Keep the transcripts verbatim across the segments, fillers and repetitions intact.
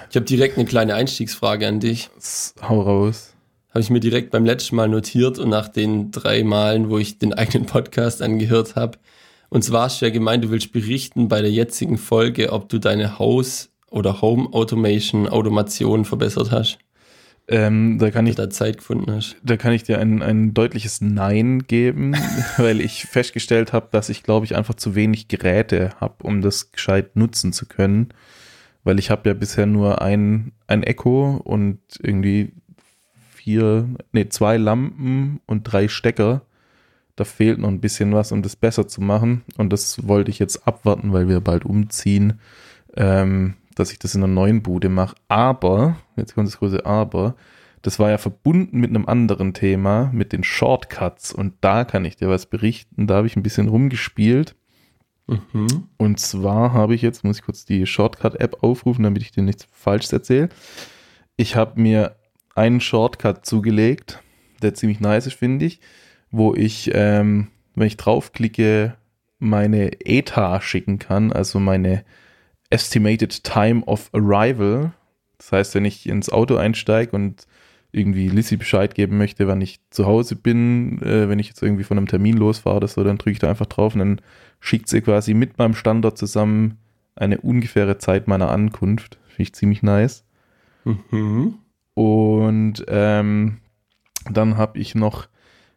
Ich habe direkt eine kleine Einstiegsfrage an dich. Hau raus. Habe ich mir direkt beim letzten Mal notiert und nach den drei Malen, wo ich den eigenen Podcast angehört habe. Und zwar hast du ja gemeint, du willst berichten bei der jetzigen Folge, ob du deine Haus- oder Home-Automation, Automation verbessert hast. Ähm, da kann ich da Zeit gefunden hast. Da kann ich dir ein, ein deutliches Nein geben, weil ich festgestellt habe, dass ich, glaube ich, einfach zu wenig Geräte habe, um das gescheit nutzen zu können. Weil ich habe ja bisher nur ein, ein Echo und irgendwie vier, nee, zwei Lampen und drei Stecker. Da fehlt noch ein bisschen was, um das besser zu machen. Und das wollte ich jetzt abwarten, weil wir bald umziehen, ähm, dass ich das in einer neuen Bude mache. Aber, jetzt kommt das große Aber, das war ja verbunden mit einem anderen Thema, mit den Shortcuts. Und da kann ich dir was berichten. Da habe ich ein bisschen rumgespielt. Mhm. Und zwar habe ich jetzt, muss ich kurz die Shortcut-App aufrufen, damit ich dir nichts Falsches erzähle. Ich habe mir einen Shortcut zugelegt, der ziemlich nice ist, finde ich, wo ich, ähm, wenn ich draufklicke, meine E T A schicken kann, also meine Estimated Time of Arrival. Das heißt, wenn ich ins Auto einsteige und irgendwie Lissy Bescheid geben möchte, wann ich zu Hause bin, äh, wenn ich jetzt irgendwie von einem Termin losfahre oder so, dann drücke ich da einfach drauf und dann schickt sie quasi mit meinem Standort zusammen eine ungefähre Zeit meiner Ankunft. Finde ich ziemlich nice. Mhm. Und ähm, dann habe ich noch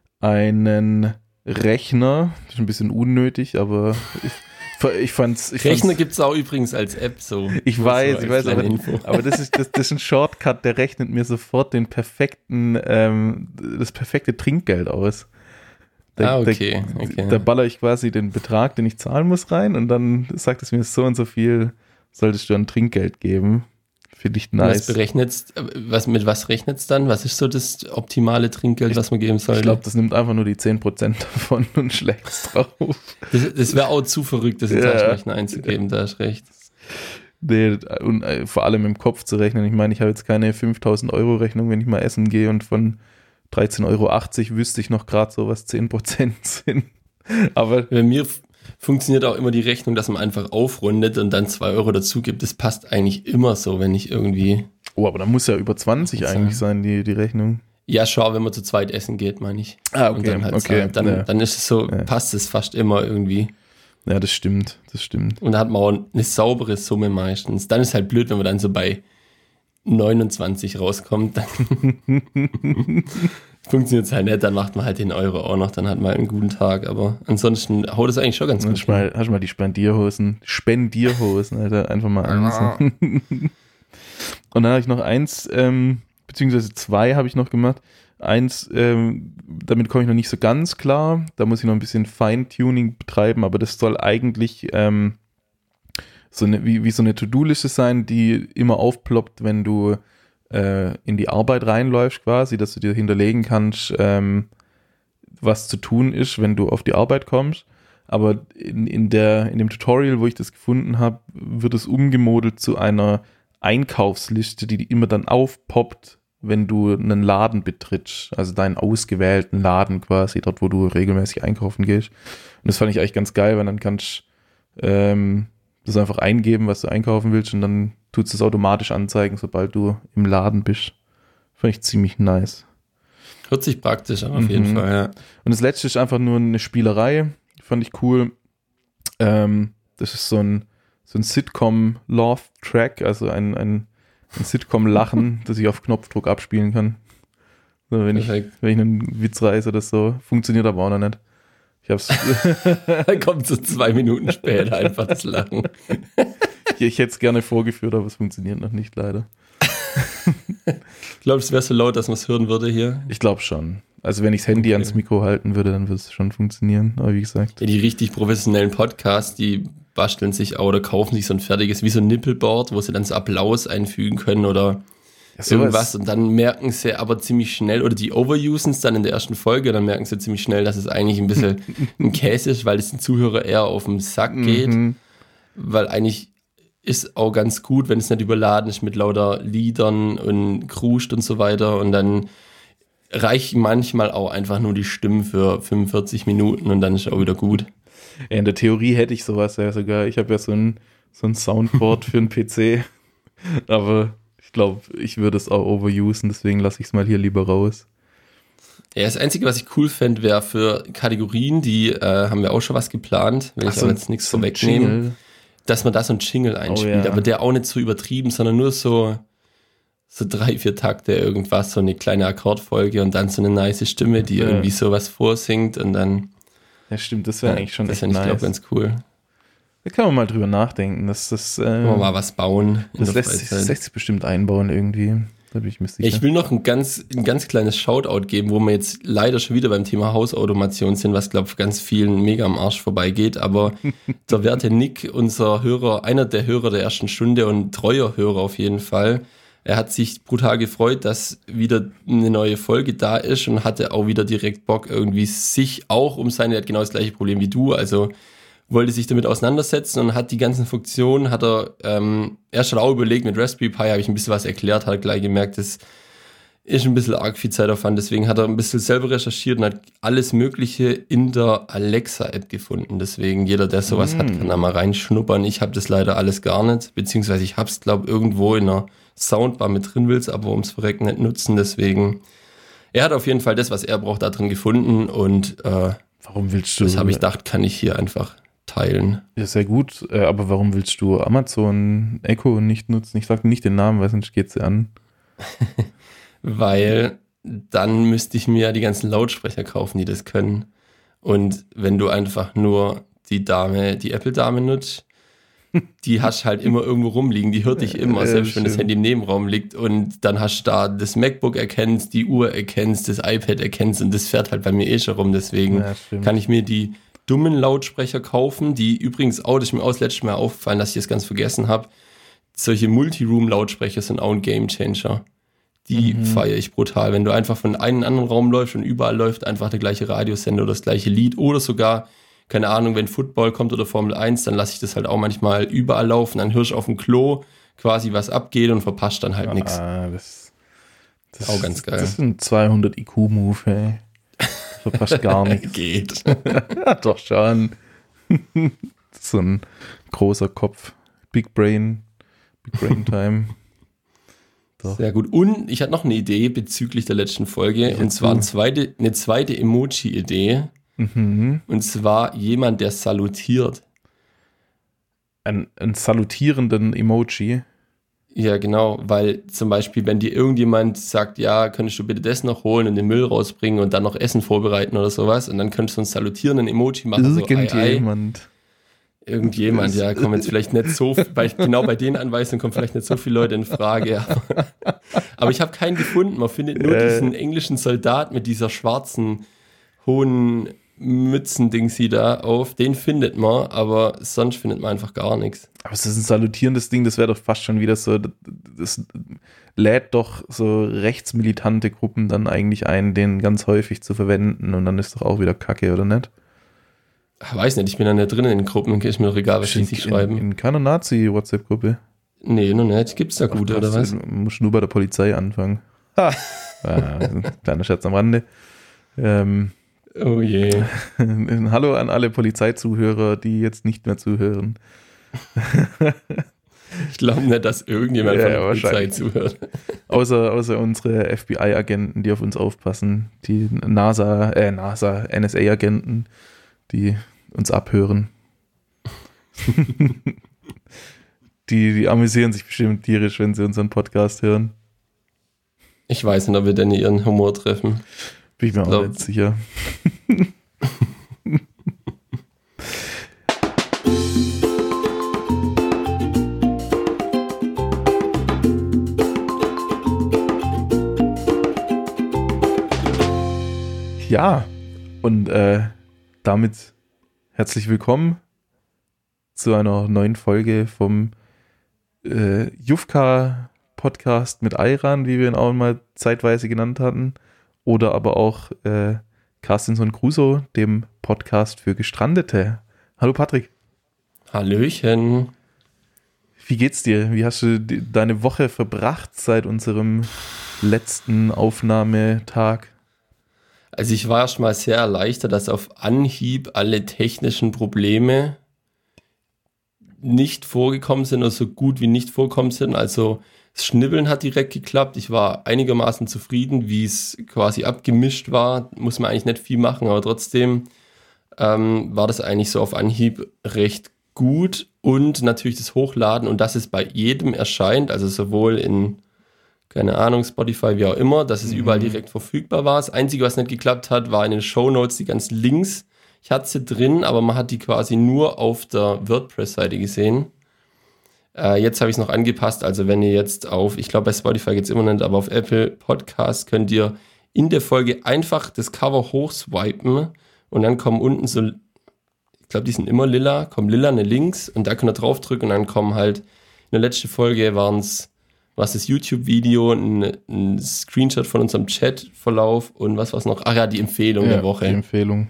einen Rechner, das ist ein bisschen unnötig, aber ich Ich fand's, ich Rechner gibt es auch übrigens als App so. Ich weiß, so ich weiß, aber, aber das, ist, das, das ist ein Shortcut, der rechnet mir sofort den perfekten, ähm, das perfekte Trinkgeld aus. Da, ah, okay. Da, okay. da baller ich quasi den Betrag, den ich zahlen muss, rein und dann sagt es mir, so und so viel solltest du an Trinkgeld geben. Finde ich nice. Was berechnet's, was, mit was rechnet's dann? Was ist so das optimale Trinkgeld, ich, was man geben soll? Ich glaube, das nimmt einfach nur die zehn Prozent davon und schlägt es drauf. Das, das wäre auch zu verrückt, das in ja. Taschenrechner einzugeben, da hast recht. Nee, und vor allem im Kopf zu rechnen. Ich meine, ich habe jetzt keine fünftausend Euro Rechnung, wenn ich mal essen gehe und von dreizehn Euro achtzig wüsste ich noch gerade so, was zehn Prozent sind. Aber bei mir funktioniert auch immer die Rechnung, dass man einfach aufrundet und dann zwei Euro dazu gibt. Das passt eigentlich immer so, wenn ich irgendwie... Oh, aber da muss ja über zwanzig eigentlich sein, die, die Rechnung. Ja, schau, wenn man zu zweit essen geht, meine ich. Ah, okay. Und dann, halt okay. dann, ja. dann ist es so, ja. passt es fast immer irgendwie. Ja, das stimmt, das stimmt. Und da hat man auch eine saubere Summe meistens. Dann ist halt blöd, wenn man dann so bei neunundzwanzig rauskommt, dann funktioniert es halt nicht, dann macht man halt den Euro auch noch, dann hat man halt einen guten Tag, aber ansonsten haut es eigentlich schon ganz gut. Hast du mal, hast du mal die Spendierhosen, Spendierhosen, Alter, einfach mal eins. Und dann habe ich noch eins, ähm, beziehungsweise zwei habe ich noch gemacht. Eins, ähm, damit komme ich noch nicht so ganz klar, da muss ich noch ein bisschen Feintuning betreiben, aber das soll eigentlich ähm, so eine, wie, wie so eine To-Do-Liste sein, die immer aufploppt, wenn du äh, in die Arbeit reinläufst quasi, dass du dir hinterlegen kannst, ähm, was zu tun ist, wenn du auf die Arbeit kommst. Aber in, in, der, in dem Tutorial, wo ich das gefunden habe, wird es umgemodelt zu einer Einkaufsliste, die immer dann aufpoppt, wenn du einen Laden betrittst, also deinen ausgewählten Laden quasi, dort wo du regelmäßig einkaufen gehst. Und das fand ich eigentlich ganz geil, weil dann kannst du ähm, das einfach eingeben, was du einkaufen willst und dann tut es das automatisch anzeigen, sobald du im Laden bist. Fand ich ziemlich nice. Hört sich praktisch an, auf jeden Mhm. Fall, ja. Und das letzte ist einfach nur eine Spielerei, fand ich cool. Ähm, das ist so ein, so ein Sitcom-Laugh-Track, also ein, ein, ein Sitcom-Lachen, das ich auf Knopfdruck abspielen kann. So, wenn, ich, wenn ich einen Witz reiße oder so. Funktioniert aber auch noch nicht. Ich hab's. Dann kommt so zwei Minuten später einfach das Lachen. ich, ich hätte es gerne vorgeführt, aber es funktioniert noch nicht, leider. Ich glaube, es wäre so laut, dass man es hören würde hier. Ich glaube schon. Also wenn ich das Handy okay. ans Mikro halten würde, dann würde es schon funktionieren. Aber wie gesagt. Ja, die richtig professionellen Podcasts, die basteln sich auch oder kaufen sich so ein fertiges, wie so ein Nippelboard, wo sie dann so Applaus einfügen können oder ja, irgendwas. Und dann merken sie aber ziemlich schnell, oder die overusen es dann in der ersten Folge, dann merken sie ziemlich schnell, dass es eigentlich ein bisschen ein Käse ist, weil es den Zuhörer eher auf den Sack geht. Mhm. Weil eigentlich ist auch ganz gut, wenn es nicht überladen ist mit lauter Liedern und Kruscht und so weiter. Und dann reichen manchmal auch einfach nur die Stimmen für fünfundvierzig Minuten und dann ist auch wieder gut. Ja, in der Theorie hätte ich sowas ja sogar. Ich habe ja so ein, so ein Soundboard für einen P C. Aber Ich glaube, ich würde es auch overusen, deswegen lasse ich es mal hier lieber raus. Ja, das Einzige, was ich cool fände, wäre für Kategorien, die äh, haben wir auch schon was geplant, wenn Ach, ich so aber jetzt nichts so vorwegnehme, dass man da so einen Jingle einspielt, oh, ja. aber der auch nicht so übertrieben, sondern nur so, so drei, vier Takte irgendwas, so eine kleine Akkordfolge und dann so eine nice Stimme, die ja. irgendwie sowas vorsingt und dann... Ja, stimmt, das wäre ja, eigentlich schon das echt nice. Das wäre, ich glaube, ganz cool. Da kann man mal drüber nachdenken. Das, das, äh, kann man mal was bauen. Das lässt sich, das lässt sich bestimmt einbauen irgendwie. Da bin ich mir sicher. Ich will noch ein ganz, ein ganz kleines Shoutout geben, wo wir jetzt leider schon wieder beim Thema Hausautomation sind, was, glaube ich, ganz vielen mega am Arsch vorbeigeht. Aber der werte Nick, unser Hörer, einer der Hörer der ersten Stunde und treuer Hörer auf jeden Fall, er hat sich brutal gefreut, dass wieder eine neue Folge da ist und hatte auch wieder direkt Bock, irgendwie sich auch um seine, er hat genau das gleiche Problem wie du, also wollte sich damit auseinandersetzen und hat die ganzen Funktionen, hat er ähm, erst schon auch überlegt, mit Raspberry Pi habe ich ein bisschen was erklärt, hat gleich gemerkt, das ist ein bisschen arg viel Zeitaufwand, deswegen hat er ein bisschen selber recherchiert und hat alles Mögliche in der Alexa-App gefunden, deswegen jeder, der sowas mm. hat, kann da mal reinschnuppern. Ich habe das leider alles gar nicht, beziehungsweise ich habe es, glaube ich, irgendwo in einer Soundbar mit drin, will es aber ums Verrecken nicht nutzen, deswegen, er hat auf jeden Fall das, was er braucht, da drin gefunden und äh, warum willst du? Das habe ich gedacht, kann ich hier einfach teilen. Ja, sehr gut, äh, aber warum willst du Amazon Echo nicht nutzen? Ich sage nicht den Namen, weil sonst geht sie an. Weil dann müsste ich mir ja die ganzen Lautsprecher kaufen, die das können. Und wenn du einfach nur die Dame, die Apple-Dame nutzt, die hast halt immer irgendwo rumliegen, die hört dich immer, selbst wenn das Handy im Nebenraum liegt und dann hast du da das MacBook erkennst, die Uhr erkennst, das iPad erkennst und das fährt halt bei mir eh schon rum, deswegen ja, kann ich mir die dummen Lautsprecher kaufen, die übrigens auch, das ist mir auch das letzte Mal aufgefallen, dass ich das ganz vergessen habe, solche Multi-Room-Lautsprecher sind auch ein Game-Changer. Die mhm. feiere ich brutal, wenn du einfach von einem anderen Raum läufst und überall läuft einfach der gleiche Radiosender oder das gleiche Lied oder sogar, keine Ahnung, wenn Football kommt oder Formel eins, dann lasse ich das halt auch manchmal überall laufen, dann hörst du auf dem Klo quasi, was abgeht und verpasst dann halt ja, nichts. Das, das auch ganz geil. Das ist ein zweihundert I Q-Move, ey. Verpasst gar nichts. Geht. Ja, doch schon. So ein großer Kopf. Big Brain. Big Brain Time. Doch. Sehr gut. Und ich hatte noch eine Idee bezüglich der letzten Folge. Und zwar eine zweite, eine zweite Emoji-Idee. Mhm. Und zwar jemand, der salutiert. Ein, ein salutierenden Emoji. Ja, genau, weil zum Beispiel, wenn dir irgendjemand sagt, ja, könntest du bitte das noch holen und den Müll rausbringen und dann noch Essen vorbereiten oder sowas und dann könntest du einen salutierenden Emoji machen. Irgendjemand. So, ei, ei. Irgendjemand, ja, kommen jetzt vielleicht nicht so, bei, genau bei den Anweisungen kommen vielleicht nicht so viele Leute in Frage. Aber, aber ich habe keinen gefunden. Man findet nur äh. diesen englischen Soldat mit dieser schwarzen, hohen Mützendingsi da auf. Den findet man, aber sonst findet man einfach gar nichts. Aber es ist ein salutierendes Ding, das wäre doch fast schon wieder so, das lädt doch so rechtsmilitante Gruppen dann eigentlich ein, den ganz häufig zu verwenden und dann ist doch auch wieder Kacke, oder nicht? Ich weiß nicht, ich bin da nicht drin in den Gruppen, ist mir doch egal, was die sich schreiben. In keiner Nazi-WhatsApp-Gruppe? Nee, noch nicht. Gibt's da gute, oder was? Du musst nur bei der Polizei anfangen. Ha! Ja, kleiner Scherz am Rande. Ähm, oh je. Hallo an alle Polizeizuhörer, die jetzt nicht mehr zuhören. Ich glaube nicht, dass irgendjemand ja, von der Polizei zuhört. Außer, außer unsere F B I-Agenten, die auf uns aufpassen. Die NASA, äh, NASA, N S A-Agenten, die uns abhören. die, die amüsieren sich bestimmt tierisch, wenn sie unseren Podcast hören. Ich weiß nicht, ob wir denn ihren Humor treffen. Bin ich mir auch nicht sicher. Ja, und äh, damit herzlich willkommen zu einer neuen Folge vom äh, Jufka-Podcast mit Ayran, wie wir ihn auch mal zeitweise genannt hatten, oder aber auch äh, Carstenson Crusoe, dem Podcast für Gestrandete. Hallo Patrick. Hallöchen. Wie geht's dir? Wie hast du die, deine Woche verbracht seit unserem letzten Aufnahmetag? Also ich war erstmal sehr erleichtert, dass auf Anhieb alle technischen Probleme nicht vorgekommen sind oder so gut wie nicht vorgekommen sind. Also Das Schnibbeln hat direkt geklappt. Ich war einigermaßen zufrieden, wie es quasi abgemischt war. Muss man eigentlich nicht viel machen, aber trotzdem ähm, war das eigentlich so auf Anhieb recht gut. Und natürlich das Hochladen und dass es bei jedem erscheint, also sowohl in, keine Ahnung, Spotify, wie auch immer, dass es mhm. überall direkt verfügbar war. Das Einzige, was nicht geklappt hat, war in den Shownotes die ganzen Links. Ich hatte sie drin, aber man hat die quasi nur auf der WordPress-Seite gesehen. Äh, jetzt habe ich es noch angepasst, also wenn ihr jetzt auf, ich glaube bei Spotify geht es immer nicht, aber auf Apple Podcast könnt ihr in der Folge einfach das Cover hochswipen und dann kommen unten so, ich glaube die sind immer lila, kommen lilane Links und da könnt ihr draufdrücken und dann kommen halt, in der letzten Folge waren es, was das YouTube-Video, ein, ein Screenshot von unserem Chat-Verlauf und was war es noch? Ach ja, die Empfehlung ja, der Woche. Die Empfehlung.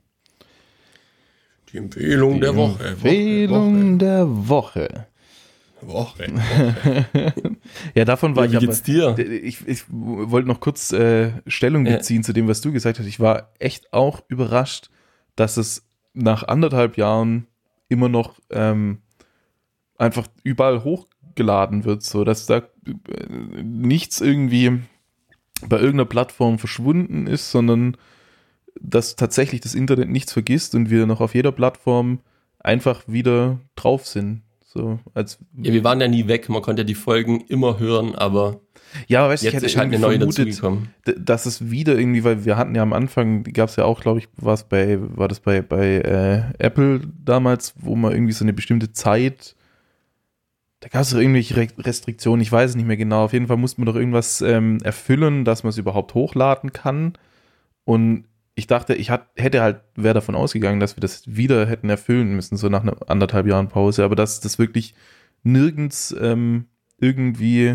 Die Empfehlung die der Woche. Empfehlung Woche, Woche. der Woche. Woche, Woche. Ja, davon war ja, ich wie geht's dir? Ich, ich wollte noch kurz äh, Stellung beziehen ja. zu dem, was du gesagt hast. Ich war echt auch überrascht, dass es nach anderthalb Jahren immer noch ähm, einfach überall hochgeladen wird, so dass da äh, nichts irgendwie bei irgendeiner Plattform verschwunden ist, sondern dass tatsächlich das Internet nichts vergisst und wir noch auf jeder Plattform einfach wieder drauf sind. So, als ja, wir waren ja nie weg, man konnte ja die Folgen immer hören, aber ja, weißt, jetzt ich hätte ist halt eine neue dazugekommen. Dass es wieder irgendwie, weil wir hatten ja am Anfang, gab es ja auch, glaube ich, war es bei, war das bei, bei äh, Apple damals, wo man irgendwie so eine bestimmte Zeit, da gab es irgendwelche Restriktionen, ich weiß es nicht mehr genau, auf jeden Fall musste man doch irgendwas ähm, erfüllen, dass man es überhaupt hochladen kann und ich dachte, ich hat, hätte halt, wäre davon ausgegangen, dass wir das wieder hätten erfüllen müssen, so nach einer anderthalb Jahren Pause, aber dass das wirklich nirgends ähm, irgendwie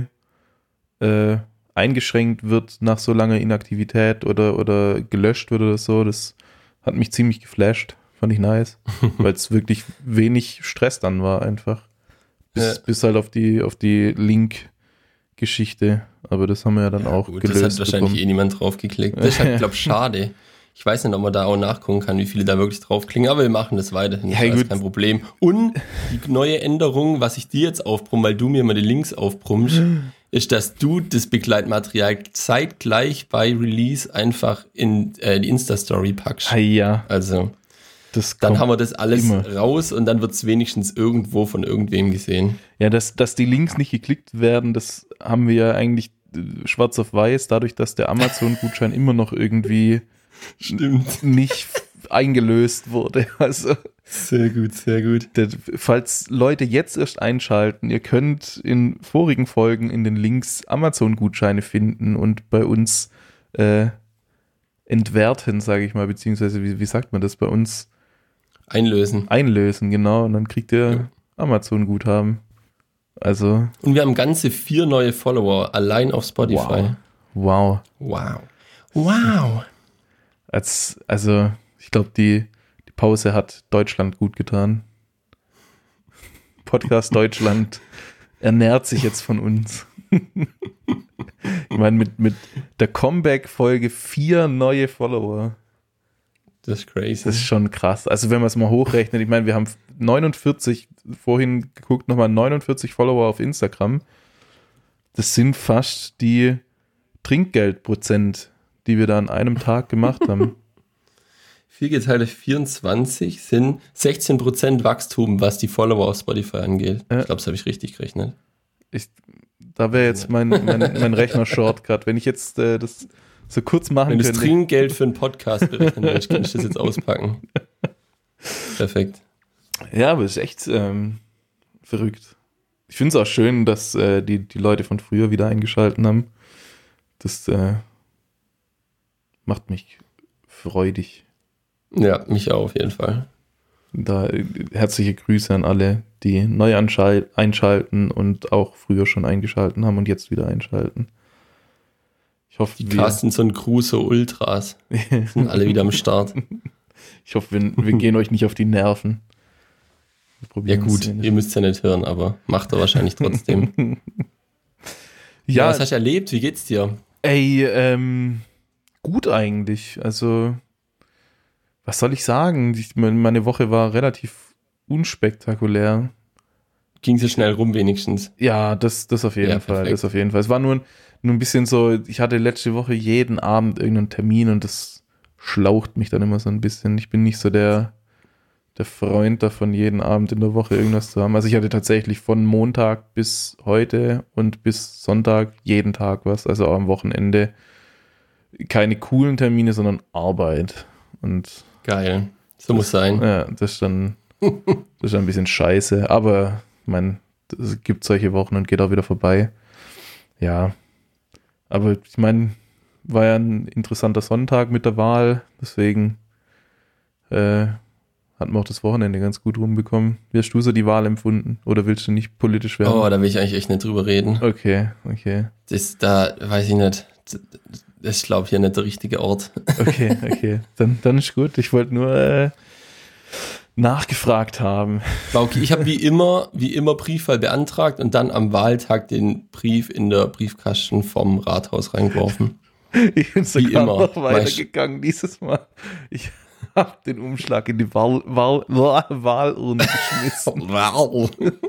äh, eingeschränkt wird nach so langer Inaktivität oder, oder gelöscht wird oder so, das hat mich ziemlich geflasht, fand ich nice, weil es wirklich wenig Stress dann war einfach, bis, ja. bis halt auf die, auf die Link-Geschichte, aber das haben wir ja dann ja, auch gut, gelöst. Das hat wahrscheinlich bekommen. eh niemand drauf geklickt, das ist halt, glaube ich, schade. Ich weiß nicht, ob man da auch nachgucken kann, wie viele da wirklich draufklicken, aber wir machen das weiterhin, das ja, ist kein Problem. Und die neue Änderung, was ich dir jetzt aufbrumme, weil du mir immer die Links aufbrummst, ist, dass du das Begleitmaterial zeitgleich bei Release einfach in äh, die Insta-Story packst. Ah, ja. Also, das dann haben wir das alles immer raus und dann wird es wenigstens irgendwo von irgendwem gesehen. Ja, dass, dass die Links nicht geklickt werden, das haben wir ja eigentlich schwarz auf weiß, dadurch, dass der Amazon-Gutschein immer noch irgendwie Stimmt. nicht eingelöst wurde. Also sehr gut, sehr gut. Der, falls Leute jetzt erst einschalten, ihr könnt in vorigen Folgen in den Links Amazon-Gutscheine finden und bei uns äh, entwerten, sage ich mal, beziehungsweise wie, wie sagt man das bei uns? Einlösen. Einlösen, genau. Und dann kriegt ihr ja. Amazon-Guthaben. Also. Und wir haben ganze vier neue Follower allein auf Spotify. Wow. Wow. Wow. Als, also, ich glaube, die, die Pause hat Deutschland gut getan. Podcast Deutschland ernährt sich jetzt von uns. Ich meine, mit, mit der Comeback-Folge vier neue Follower. Das ist crazy. Das ist schon krass. Also, wenn man es mal hochrechnet, ich meine, wir haben neunundvierzig, vorhin geguckt, nochmal neunundvierzig Follower auf Instagram. Das sind fast die Trinkgeldprozent, die wir da an einem Tag gemacht haben. vier geteilt durch vierundzwanzig sind sechzehn Prozent Wachstum, was die Follower auf Spotify angeht. Ja. Ich glaube, das habe ich richtig gerechnet. Ich, da wäre jetzt mein, mein, mein Rechner-Shortcut. Wenn ich jetzt äh, das so kurz machen Wenn könnte. Wenn du das Trinkgeld für einen Podcast berechnen willst, kann ich das jetzt auspacken. Perfekt. Ja, aber es ist echt ähm, verrückt. Ich finde es auch schön, dass äh, die, die Leute von früher wieder eingeschalten haben. Das äh, macht mich freudig. Ja, mich auch auf jeden Fall. Da herzliche Grüße an alle, die neu anschal- einschalten und auch früher schon eingeschalten haben und jetzt wieder einschalten. Ich hoffe, die Carsten so ein Crusoe Ultras sind alle wieder am Start. Ich hoffe, wir, wir gehen euch nicht auf die Nerven. Ja gut, ihr müsst ja nicht hören, aber macht er wahrscheinlich trotzdem. Ja, ja, was hast du erlebt? Wie geht's dir? Ey, ähm, gut eigentlich. Also, was soll ich sagen? Ich, meine Woche war relativ unspektakulär. ging so schnell rum wenigstens. Ja, das, das auf jeden ja, Fall. Perfekt. Das auf jeden Fall. Es war nur, nur ein bisschen so, ich hatte letzte Woche jeden Abend irgendeinen Termin und das schlaucht mich dann immer so ein bisschen. Ich bin nicht so der, der Freund davon, jeden Abend in der Woche irgendwas zu haben. Also ich hatte tatsächlich von Montag bis heute und bis Sonntag jeden Tag was, also auch am Wochenende. Keine coolen Termine, sondern Arbeit. Und geil. So das, muss sein. Ja, das ist dann, das ist dann ein bisschen scheiße. Aber ich meine, es gibt solche Wochen und geht auch wieder vorbei. Ja. Aber ich meine, war ja ein interessanter Sonntag mit der Wahl. Deswegen äh, hat man auch das Wochenende ganz gut rumbekommen. Wie hast du so die Wahl empfunden? Oder willst du nicht politisch werden? Oh, da will ich eigentlich echt nicht drüber reden. Okay, okay. Das, da weiß ich nicht. Das ist, glaube ich, ja nicht der richtige Ort. Okay, okay. Dann, dann ist gut. Ich wollte nur äh, nachgefragt haben. Okay, ich habe wie immer, wie immer Briefwahl beantragt und dann am Wahltag den Brief in der Briefkasten vom Rathaus reingeworfen. Ich bin sogar immer. noch weitergegangen dieses Mal. Ich habe den Umschlag in die Wahl, Wahl, Wahl, Wahlurne geschmissen. Wow.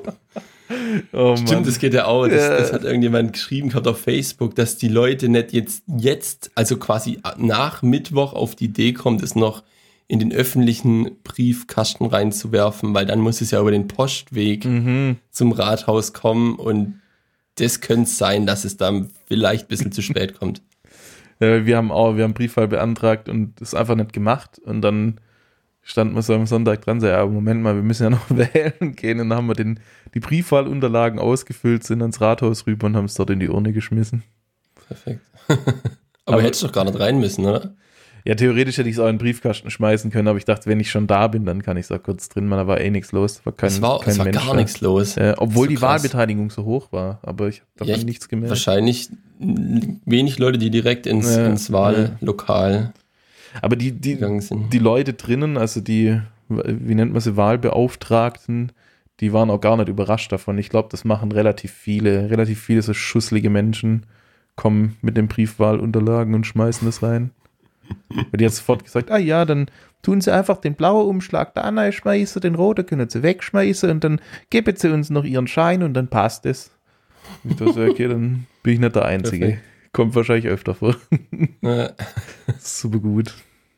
Oh Stimmt, das geht ja auch. Das, ja. das hat irgendjemand geschrieben gehabt auf Facebook, dass die Leute nicht jetzt, jetzt, also quasi nach Mittwoch auf die Idee kommen, das noch in den öffentlichen Briefkasten reinzuwerfen, weil dann muss es ja über den Postweg mhm. zum Rathaus kommen und das könnte es sein, dass es dann vielleicht ein bisschen zu spät kommt. Ja, wir haben auch, wir haben Briefwahl beantragt und das einfach nicht gemacht und dann stand man so am Sonntag dran, so, ja, Moment mal, wir müssen ja noch wählen gehen. Und dann haben wir den, die Briefwahlunterlagen ausgefüllt, sind ans Rathaus rüber und haben es dort in die Urne geschmissen. Perfekt. aber, aber hättest du doch gar nicht rein müssen, oder? Ja, theoretisch hätte ich es auch in den Briefkasten schmeißen können, aber ich dachte, wenn ich schon da bin, dann kann ich es auch kurz drin machen. Da war eh nichts los. Da war kein, es war, kein es war Mensch gar nichts los. Äh, obwohl so die krass. Wahlbeteiligung so hoch war, aber ich habe davon ja, nichts gemerkt. Wahrscheinlich wenig Leute, die direkt ins, ja, ins Wahllokal ja. Aber die, die, die Leute drinnen, also die, wie nennt man sie, Wahlbeauftragten, die waren auch gar nicht überrascht davon. Ich glaube, das machen relativ viele, relativ viele so schusselige Menschen, kommen mit den Briefwahlunterlagen und schmeißen das rein. Weil die hat sofort gesagt, ah ja, dann tun sie einfach den blauen Umschlag da reinschmeißen, den roten können sie wegschmeißen und dann geben sie uns noch ihren Schein und dann passt es. Und ich dachte, okay, dann bin ich nicht der Einzige. Perfekt. Kommt wahrscheinlich öfter vor. Ja. Super gut.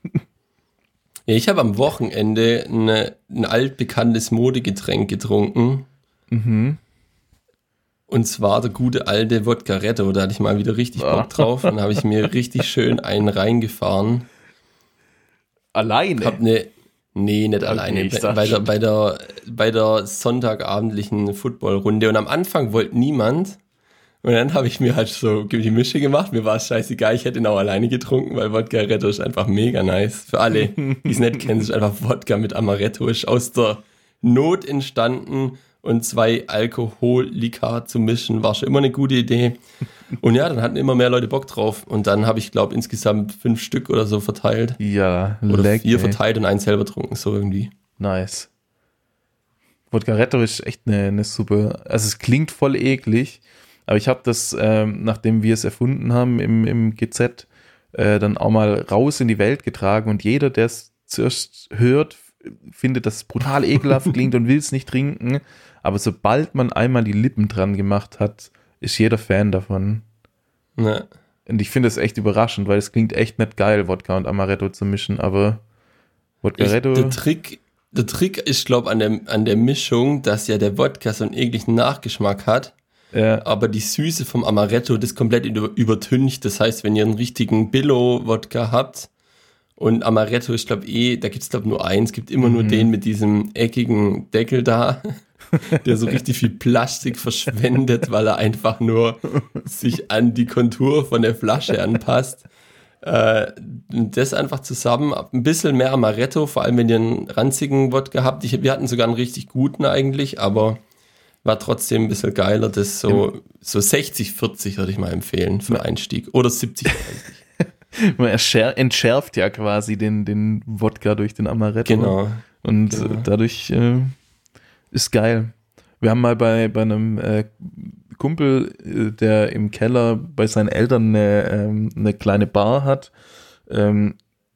Ja, ich habe am Wochenende eine, ein altbekanntes Modegetränk getrunken. Mhm. Und zwar der gute alte Wodka Retto. Da hatte ich mal wieder richtig Bock drauf. Dann habe ich mir richtig schön einen reingefahren. Alleine? Hab ne, nee, nicht okay, alleine. Bei, bei, der, bei, der, bei der sonntagabendlichen Footballrunde. Und am Anfang wollte niemand. Und dann habe ich mir halt so die Mische gemacht. Mir war es scheißegal. Ich hätte ihn auch alleine getrunken, weil Wodka Retto ist einfach mega nice. Für alle, die es nicht kennen, ist einfach Wodka mit Amaretto. Ist aus der Not entstanden. Und zwei Alkohollikör zu mischen, war schon immer eine gute Idee. Und ja, dann hatten immer mehr Leute Bock drauf. Und dann habe ich, glaube insgesamt fünf Stück oder so verteilt. Ja, oder leck, vier ey. verteilt und einen selber getrunken, so irgendwie. Nice. Wodka Retto ist echt eine, eine super, also es klingt voll eklig, aber ich habe das, ähm, nachdem wir es erfunden haben im, im G Z, äh, dann auch mal raus in die Welt getragen und jeder, der es zuerst hört, findet, dass es brutal ekelhaft klingt und will es nicht trinken. Aber sobald man einmal die Lippen dran gemacht hat, ist jeder Fan davon. Ja. Und ich finde es echt überraschend, weil es klingt echt nicht geil, Wodka und Amaretto zu mischen, aber Wodka Retto... Der Trick, der Trick ist, glaube ich, an der, an der Mischung, dass ja der Wodka so einen ekligen Nachgeschmack hat, ja. aber die Süße vom Amaretto das komplett übertüncht. Das heißt, wenn ihr einen richtigen Billo-Wodka habt, und Amaretto, ich glaube eh, da gibt es glaube nur eins, gibt immer mhm. nur den mit diesem eckigen Deckel da, der so richtig viel Plastik verschwendet, weil er einfach nur sich an die Kontur von der Flasche anpasst. Äh, das einfach zusammen, ein bisschen mehr Amaretto, vor allem wenn ihr einen ranzigen Wodka habt. Ich, wir hatten sogar einen richtig guten eigentlich, aber war trotzdem ein bisschen geiler. Das so, so sechzig vierzig würde ich mal empfehlen für den Einstieg. Oder siebzig dreißig. Man entschärft ja quasi den, den Wodka durch den Amaretto. Genau. Und genau. Äh, dadurch äh, ist geil. Wir haben mal bei, bei einem äh, Kumpel, äh, der im Keller bei seinen Eltern eine, ähm, eine kleine Bar hat, ähm,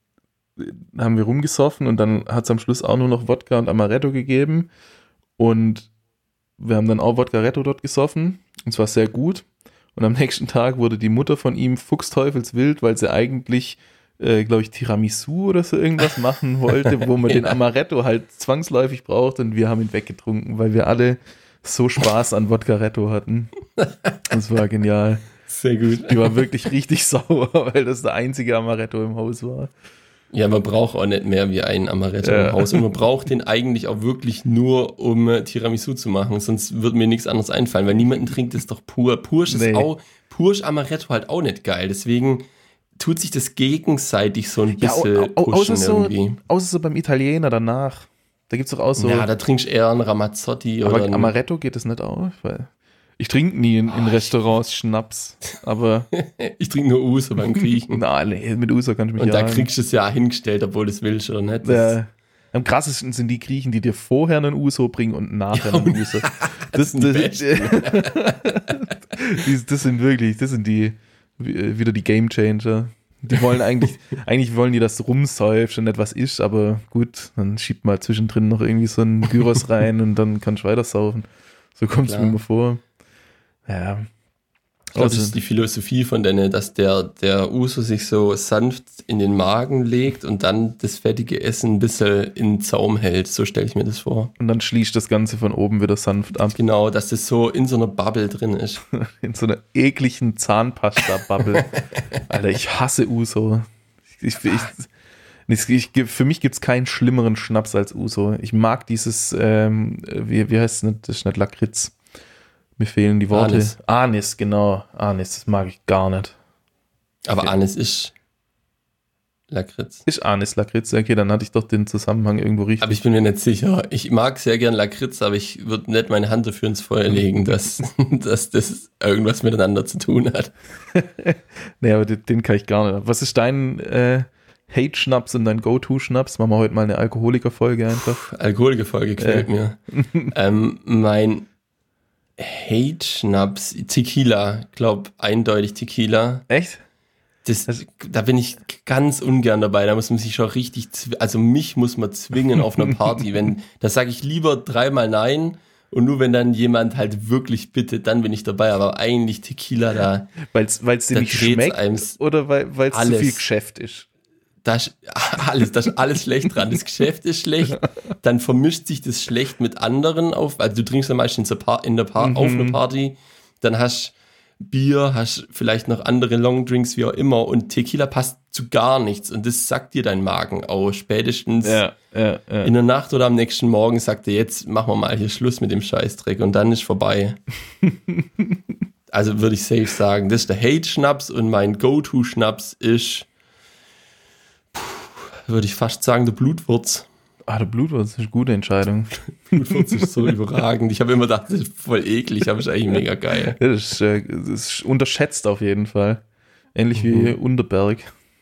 haben wir rumgesoffen und dann hat es am Schluss auch nur noch Wodka und Amaretto gegeben. Und wir haben dann auch Wodka-Retto dort gesoffen. Und zwar sehr gut. Und am nächsten Tag wurde die Mutter von ihm fuchsteufelswild, weil sie eigentlich, äh, glaube ich, Tiramisu oder so irgendwas machen wollte, wo man ja. den Amaretto halt zwangsläufig braucht. Und wir haben ihn weggetrunken, weil wir alle so Spaß an Wodka-Retto hatten. Das war genial. Sehr gut. Die war wirklich richtig sauer, weil das der einzige Amaretto im Haus war. Ja, man braucht auch nicht mehr wie einen Amaretto ja. im Haus. Und man braucht den eigentlich auch wirklich nur, um äh, Tiramisu zu machen. Sonst wird mir nichts anderes einfallen, weil niemanden trinkt es doch pur. Pursch nee. ist auch, Pursch Amaretto halt auch nicht geil. Deswegen tut sich das gegenseitig so ein bisschen ja, au, au, pushen außer irgendwie. So, außer so beim Italiener danach. Da gibt's doch auch so. Ja, da trinkst du eher einen Ramazzotti aber oder einen Amaretto geht es nicht auf, weil ich trinke nie in, in Restaurants Schnaps, aber ich trinke nur Uso beim Griechen. Nein, nee, mit Uso kann ich mich Und jagen. da kriegst du es ja hingestellt, obwohl du es willst oder nicht. Ja. Am krassesten sind die Griechen, die dir vorher einen Uso bringen und nachher einen Uso. Das, das, das, das, das sind wirklich, das sind die wieder die Gamechanger. Die wollen eigentlich, eigentlich wollen die, dass du rumsäufst und etwas isst, aber gut, dann schiebt mal zwischendrin noch irgendwie so einen Gyros rein und dann kannst du weiter saufen. So kommt es mir immer vor. Ja. Ich glaube, das ist die Philosophie von denen, dass der, der Uso sich so sanft in den Magen legt und dann das fettige Essen ein bisschen in Zaum hält. So stelle ich mir das vor. Und dann schließt das Ganze von oben wieder sanft ab. Genau, dass das so in so einer Bubble drin ist. In so einer ekligen Zahnpasta-Bubble. Alter, ich hasse Uso. Ich, ich, ich, ich, für mich gibt es keinen schlimmeren Schnaps als Uso. Ich mag dieses, ähm, wie, wie heißt es nicht? Das ist nicht Lakritz. Mir fehlen die Worte. Anis. Anis, genau. Anis, das mag ich gar nicht. Aber okay. Anis ist Lakritz. Ist Anis Lakritz? Okay, dann hatte ich doch den Zusammenhang irgendwo richtig. Aber ich bin mir nicht sicher. Ich mag sehr gern Lakritz, aber ich würde nicht meine Hand dafür ins Feuer legen, dass, dass das irgendwas miteinander zu tun hat. Nee, aber den, den kann ich gar nicht. Was ist dein äh, Hate-Schnaps und dein Go-To-Schnaps? Machen wir heute mal eine Alkoholiker-Folge einfach. Alkoholiker-Folge gefällt äh. mir. ähm, mein Hate-Schnaps, Tequila, glaub eindeutig Tequila. Echt? Das, das, da bin ich ganz ungern dabei, da muss man sich schon richtig, also mich muss man zwingen auf einer Party, wenn, da sage ich lieber dreimal nein und nur wenn dann jemand halt wirklich bittet, dann bin ich dabei, aber eigentlich Tequila da. Weil es dir nicht schmeckt oder weil es zu viel Geschäft ist? Das, alles, das ist alles schlecht dran. Das Geschäft ist schlecht, dann vermischt sich das schlecht mit anderen auf. Also du trinkst ja meistens in der Par- mhm. auf einer Party, dann hast Bier, hast vielleicht noch andere Longdrinks, wie auch immer, und Tequila passt zu gar nichts und das sagt dir dein Magen auch. Spätestens ja, ja, ja. in der Nacht oder am nächsten Morgen sagt er, jetzt machen wir mal hier Schluss mit dem Scheißdreck und dann ist vorbei. Also würde ich safe sagen, das ist der Hate-Schnaps und mein Go-To-Schnaps ist, würde ich fast sagen, der Blutwurz. Ah, der Blutwurz ist eine gute Entscheidung. Blutwurz ist so überragend. Ich habe immer gedacht, das ist voll eklig, aber ist eigentlich mega geil. Ja, das, ist, äh, das ist unterschätzt auf jeden Fall. Ähnlich mhm. wie Unterberg.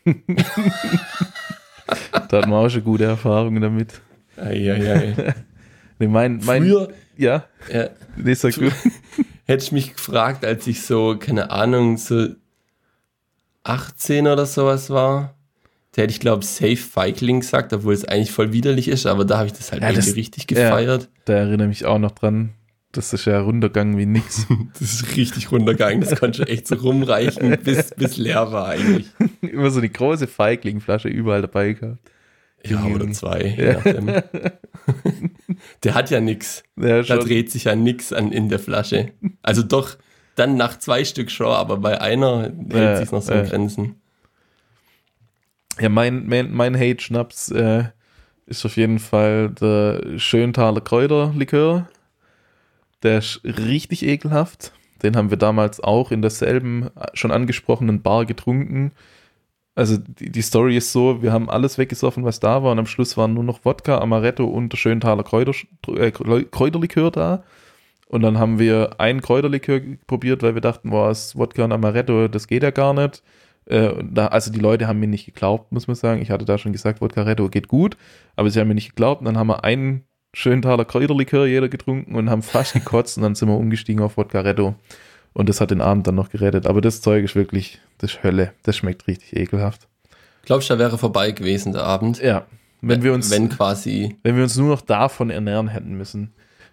Da hat man auch schon gute Erfahrungen damit. Eieiei. Nee, mein, mein, Früher, ja, ja nee, sag du. Hätte ich mich gefragt, als ich so, keine Ahnung, so achtzehn oder sowas war, da hätte ich, glaube ich, safe Feigling gesagt, obwohl es eigentlich voll widerlich ist, aber da habe ich das halt ja, das, richtig gefeiert. Ja, da erinnere ich mich auch noch dran. Das ist ja runtergegangen wie nix. Das ist richtig runtergegangen, das konnte echt so rumreichen, bis, bis leer war eigentlich. Immer so eine große Feigling-Flasche überall dabei gehabt. Ja, oder zwei, je nachdem. Der hat ja nix. Ja, da dreht sich ja nix an in der Flasche. Also doch, dann nach zwei Stück schon, aber bei einer hält ja, sich's noch so in Grenzen. Ja, mein, mein, mein Hate-Schnaps äh, ist auf jeden Fall der Schöntaler Kräuterlikör. Der ist richtig ekelhaft. Den haben wir damals auch in derselben schon angesprochenen Bar getrunken. Also die, die Story ist so, wir haben alles weggesoffen, was da war und am Schluss waren nur noch Wodka, Amaretto und der Schöntaler Kräuter, äh, Kräuterlikör da. Und dann haben wir einen Kräuterlikör probiert, weil wir dachten, boah, das Wodka und Amaretto, das geht ja gar nicht. Äh, da, also die Leute haben mir nicht geglaubt, muss man sagen. Ich hatte da schon gesagt, Wodka Retto geht gut, aber sie haben mir nicht geglaubt. Und dann haben wir einen Schöntaler Kräuterlikör jeder getrunken und haben fast gekotzt und dann sind wir umgestiegen auf Wodka Retto. Und das hat den Abend dann noch gerettet. Aber das Zeug ist wirklich, das ist Hölle. Das schmeckt richtig ekelhaft. Glaubst du, da wäre vorbei gewesen, der Abend? Ja. Wenn wir uns, wenn quasi, wenn wir uns nur noch davon ernähren hätten müssen.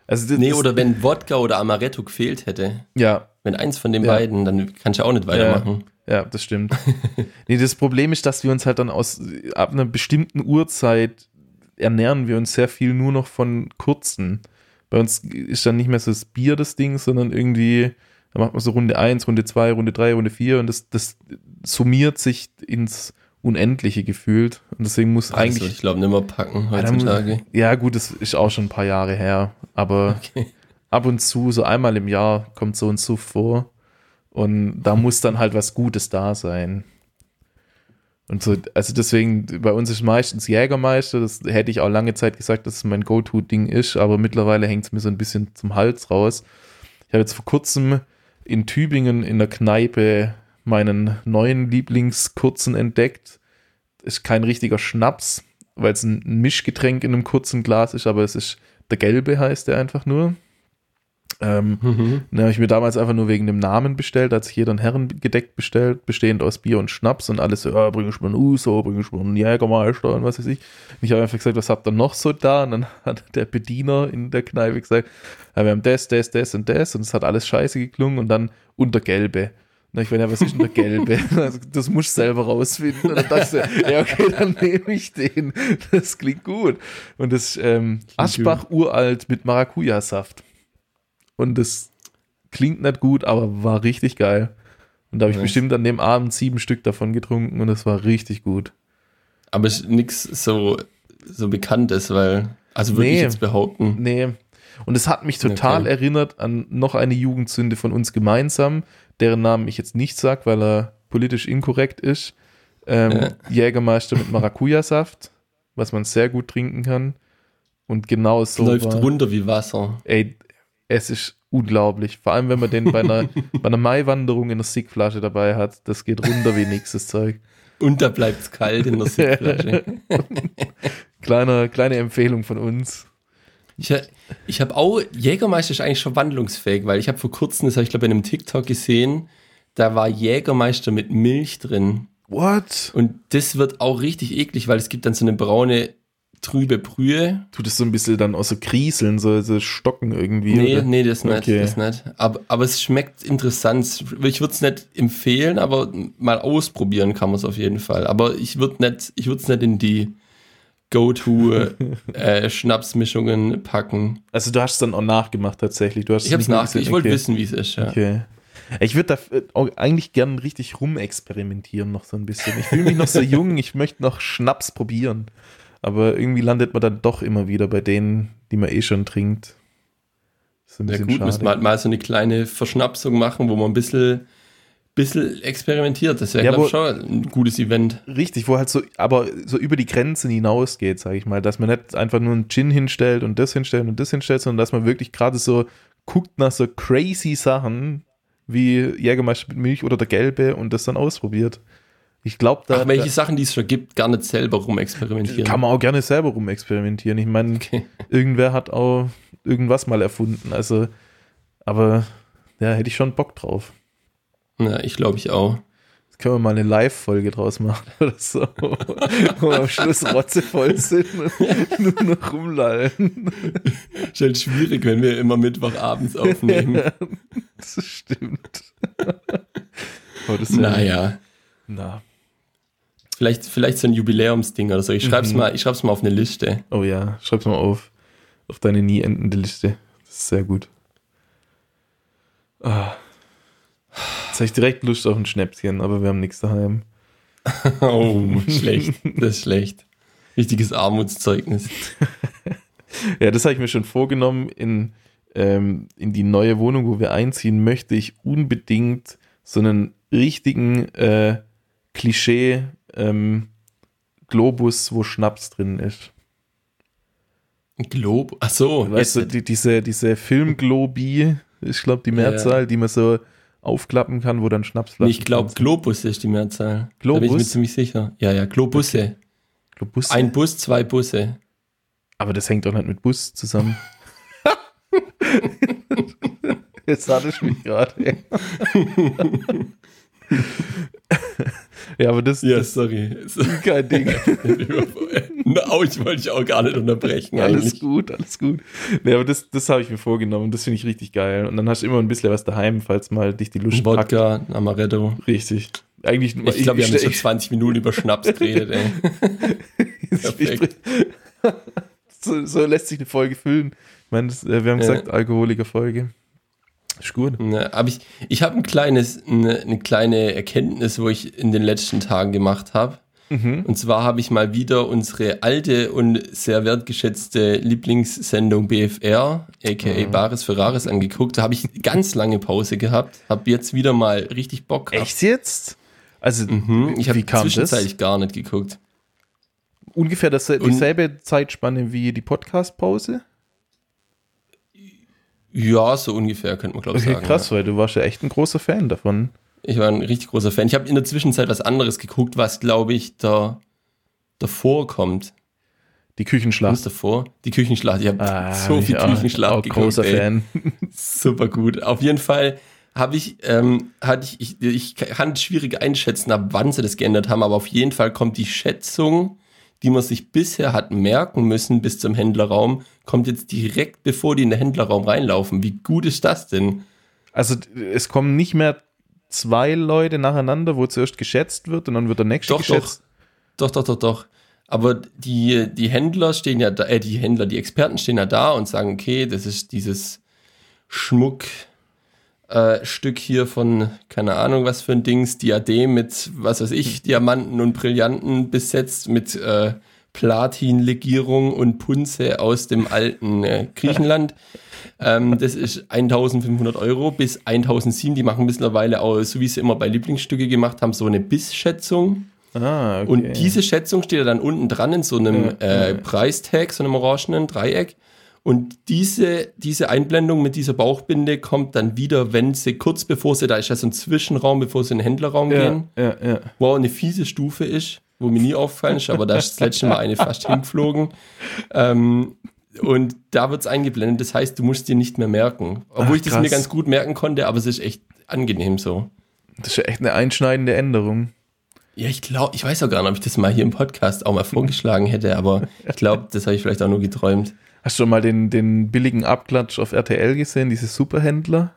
Also das, nee, das, oder wenn Wodka oder Amaretto gefehlt hätte. Ja. Wenn eins von den ja. beiden, dann kannst du auch nicht weitermachen. Ja, ja das stimmt. Nee, das Problem ist, dass wir uns halt dann aus, ab einer bestimmten Uhrzeit ernähren wir uns sehr viel nur noch von kurzen. Bei uns ist dann nicht mehr so das Bier das Ding, sondern irgendwie, da macht man so Runde eins, Runde zwei, Runde drei, Runde vier und das, das summiert sich ins Unendliche gefühlt. Und deswegen muss also, eigentlich. Ich glaube, nicht mehr packen heutzutage. Muss, ja, gut, das ist auch schon ein paar Jahre her. Aber okay. ab und zu, so einmal im Jahr, kommt so ein Suff vor. Und da muss dann halt was Gutes da sein. Und so, also deswegen, bei uns ist meistens Jägermeister. Das hätte ich auch lange Zeit gesagt, dass es mein Go-To-Ding ist. Aber mittlerweile hängt es mir so ein bisschen zum Hals raus. Ich habe jetzt vor kurzem in Tübingen in der Kneipe meinen neuen Lieblingskurzen entdeckt. Ist kein richtiger Schnaps, weil es ein Mischgetränk in einem kurzen Glas ist, aber es ist der Gelbe, heißt der einfach nur. Ähm, mhm. Den habe ich mir damals einfach nur wegen dem Namen bestellt, als jeder ein Herrengedeck bestellt, bestehend aus Bier und Schnaps und alles so, ja, bring ich mal einen Uso, bring ich mal einen Jägermeister und was weiß ich. Und ich habe einfach gesagt, was habt ihr noch so da? Und dann hat der Bediener in der Kneipe gesagt, ja, wir haben das, das, das und das und es hat alles scheiße geklungen und dann und der Gelbe. Und ich meine, ja, was ist denn der Gelbe? Also, das musst du selber rausfinden. Und dann dachte ich, ja, okay, dann nehme ich den. Das klingt gut. Und das ähm, Aschbach uralt mit Maracuja-Saft. Und das klingt nicht gut, aber war richtig geil. Und da habe ich nice. bestimmt an dem Abend sieben Stück davon getrunken und das war richtig gut. Aber ist nichts so, so Bekanntes, weil, also würde nee, ich jetzt behaupten. Nee. Und es hat mich total okay. erinnert an noch eine Jugendsünde von uns gemeinsam, deren Namen ich jetzt nicht sage, weil er politisch inkorrekt ist. Ähm, ja. Jägermeister mit Maracuja-Saft, was man sehr gut trinken kann. Und genau so läuft war, runter wie Wasser. Ey, es ist unglaublich. Vor allem, wenn man den bei einer, bei einer Maiwanderung in einer Sickflasche dabei hat. Das geht runter wie nix, das Zeug. Und da bleibt es kalt in der Sickflasche. Kleine, kleine Empfehlung von uns. Ich, ich habe auch, Jägermeister ist eigentlich schon wandlungsfähig, weil ich habe vor kurzem, das habe ich glaube in einem TikTok gesehen, da war Jägermeister mit Milch drin. What? Und das wird auch richtig eklig, weil es gibt dann so eine braune, trübe Brühe. Tut es so ein bisschen dann auch so krieseln, so, so stocken irgendwie? Nee, oder? nee, das nicht, okay. das nicht. Aber, aber es schmeckt interessant. Ich würde es nicht empfehlen, aber mal ausprobieren kann man es auf jeden Fall. Aber ich würde nicht, ich würde es nicht in die Go-To-Schnapsmischungen äh, packen. Also du hast es dann auch nachgemacht tatsächlich. Du hast ich habe es nachgemacht. Ich wollte okay. wissen, wie es ist. Ja. Okay. Ich würde da auch eigentlich gern richtig rumexperimentieren noch so ein bisschen. Ich fühle mich noch so jung, ich möchte noch Schnaps probieren. Aber irgendwie landet man dann doch immer wieder bei denen, die man eh schon trinkt. Das ist ein bisschen ja gut, schade. müssen wir halt mal so eine kleine Verschnapsung machen, wo man ein bisschen... bisschen experimentiert, das wäre, ja, glaube ich, schon ein gutes Event. Richtig, wo halt so, aber so über die Grenzen hinausgeht, sage ich mal, dass man nicht einfach nur einen Gin hinstellt und das hinstellt und das hinstellt, sondern dass man wirklich gerade so guckt nach so crazy Sachen wie Jägermeister mit Milch oder der Gelbe und das dann ausprobiert. Ich glaube, da... Ach, welche da, Sachen, die es schon gibt, gar nicht selber rumexperimentieren. Kann man auch gerne selber rumexperimentieren. Ich meine, okay. irgendwer hat auch irgendwas mal erfunden, also, aber ja, hätte ich schon Bock drauf. Ja, ich glaube ich auch. Jetzt können wir mal eine Live-Folge draus machen oder so. Wo wir am Schluss rotzevoll sind und nur noch rumlallen. Ist halt schwierig, wenn wir immer Mittwochabends aufnehmen. Ja, das stimmt. Oh, das naja. Na. Vielleicht, vielleicht so ein Jubiläumsding oder so. Ich schreib's mhm. mal, ich schreib's mal auf eine Liste. Oh ja, schreib's mal auf. Auf deine nie endende Liste. Das ist sehr gut. Ah. Jetzt habe ich direkt Lust auf ein Schnäpschen, aber wir haben nichts daheim. Oh, schlecht. Das ist schlecht. Richtiges Armutszeugnis. Ja, das habe ich mir schon vorgenommen. In, ähm, in die neue Wohnung, wo wir einziehen, möchte ich unbedingt so einen richtigen äh, Klischee ähm, Globus, wo Schnaps drin ist. Glob? Ach so. Weißt du, die, diese, diese Filmglobi, ich glaube die Mehrzahl, ja. die man so aufklappen kann, wo dann Schnapsflaschen. Ich glaube, Globus ist die Mehrzahl. Globus? Da bin ich mir ziemlich sicher. Ja, ja, Globusse. Okay. Globusse? Ein Bus, zwei Busse. Aber das hängt doch nicht mit Bus zusammen. Jetzt hatte ich mich gerade. Ja, aber das, ja, das sorry. ist kein Ding. No, ich wollte dich auch gar nicht unterbrechen. Alles eigentlich. gut, alles gut. Nee, aber das, das habe ich mir vorgenommen. Das finde ich richtig geil. Und dann hast du immer ein bisschen was daheim, falls mal dich die Lust packt. Wodka, Amaretto. Richtig. Eigentlich, ich ich glaube, wir haben jetzt schon zwanzig Minuten über Schnaps geredet, ey. Perfekt. so, so lässt sich eine Folge füllen. Ich meine, das, wir haben gesagt, ja. Alkoholiker-Folge. Ist gut. Ne, aber ich, ich habe ein kleines, eine, eine kleine Erkenntnis, wo ich in den letzten Tagen gemacht habe. Mhm. Und zwar habe ich mal wieder unsere alte und sehr wertgeschätzte Lieblingssendung B F R, aka mhm. Bares Ferraris, angeguckt. Da habe ich ganz lange Pause gehabt. Habe jetzt wieder mal richtig Bock gehabt. Echt jetzt? Also, mhm. Ich habe zwischenzeitlich das? gar nicht geguckt. Ungefähr das, dieselbe und, Zeitspanne wie die Podcast-Pause? Ja, so ungefähr, könnte man glaube ich okay, sagen. Krass, ja. Weil du warst ja echt ein großer Fan davon. Ich war ein richtig großer Fan. Ich habe in der Zwischenzeit was anderes geguckt, was, glaube ich, da davor kommt. Die Küchenschlacht. Was davor? Die Küchenschlacht. Ich habe ah, so viel ja, Küchenschlacht auch geguckt. Großer ey. Fan. Super gut. Auf jeden Fall habe ich, ähm, hatte ich, ich, ich kann es schwierig einschätzen, ab wann sie das geändert haben, aber auf jeden Fall kommt die Schätzung, die man sich bisher hat merken müssen bis zum Händlerraum, kommt jetzt direkt, bevor die in den Händlerraum reinlaufen. Wie gut ist das denn? Also es kommen nicht mehr zwei Leute nacheinander, wo zuerst geschätzt wird und dann wird der nächste doch, geschätzt. Doch, doch, doch, doch, doch. Aber die, die Händler stehen ja da, äh, die Händler, die Experten stehen ja da und sagen, okay, das ist dieses Schmuckstück äh, hier von, keine Ahnung, was für ein Dings, Diadem mit, was weiß ich, Diamanten und Brillanten besetzt mit äh, Platinlegierung und Punze aus dem alten äh, Griechenland. ähm, das ist eintausendfünfhundert Euro bis eintausendsieben. Die machen mittlerweile auch, so wie sie immer bei Lieblingsstücke gemacht haben, so eine Bissschätzung. Ah, okay. Und diese Schätzung steht ja dann unten dran in so einem ja, äh, ja. Preistag, so einem orangenen Dreieck. Und diese, diese Einblendung mit dieser Bauchbinde kommt dann wieder, wenn sie kurz bevor sie, da ist ja so ein Zwischenraum, bevor sie in den Händlerraum ja, gehen, ja, ja. wo eine fiese Stufe ist, wo mir nie aufgefallen ist, aber da ist das letzte Mal eine fast hingeflogen. Ähm, und da wird es eingeblendet, das heißt, du musst dir nicht mehr merken. Obwohl Ach, ich das krass. mir ganz gut merken konnte, aber es ist echt angenehm so. Das ist ja echt eine einschneidende Änderung. Ja, ich glaube, ich weiß auch gar nicht, ob ich das mal hier im Podcast auch mal vorgeschlagen hätte, aber ich glaube, das habe ich vielleicht auch nur geträumt. Hast du mal den, den billigen Abklatsch auf R T L gesehen, diese Superhändler?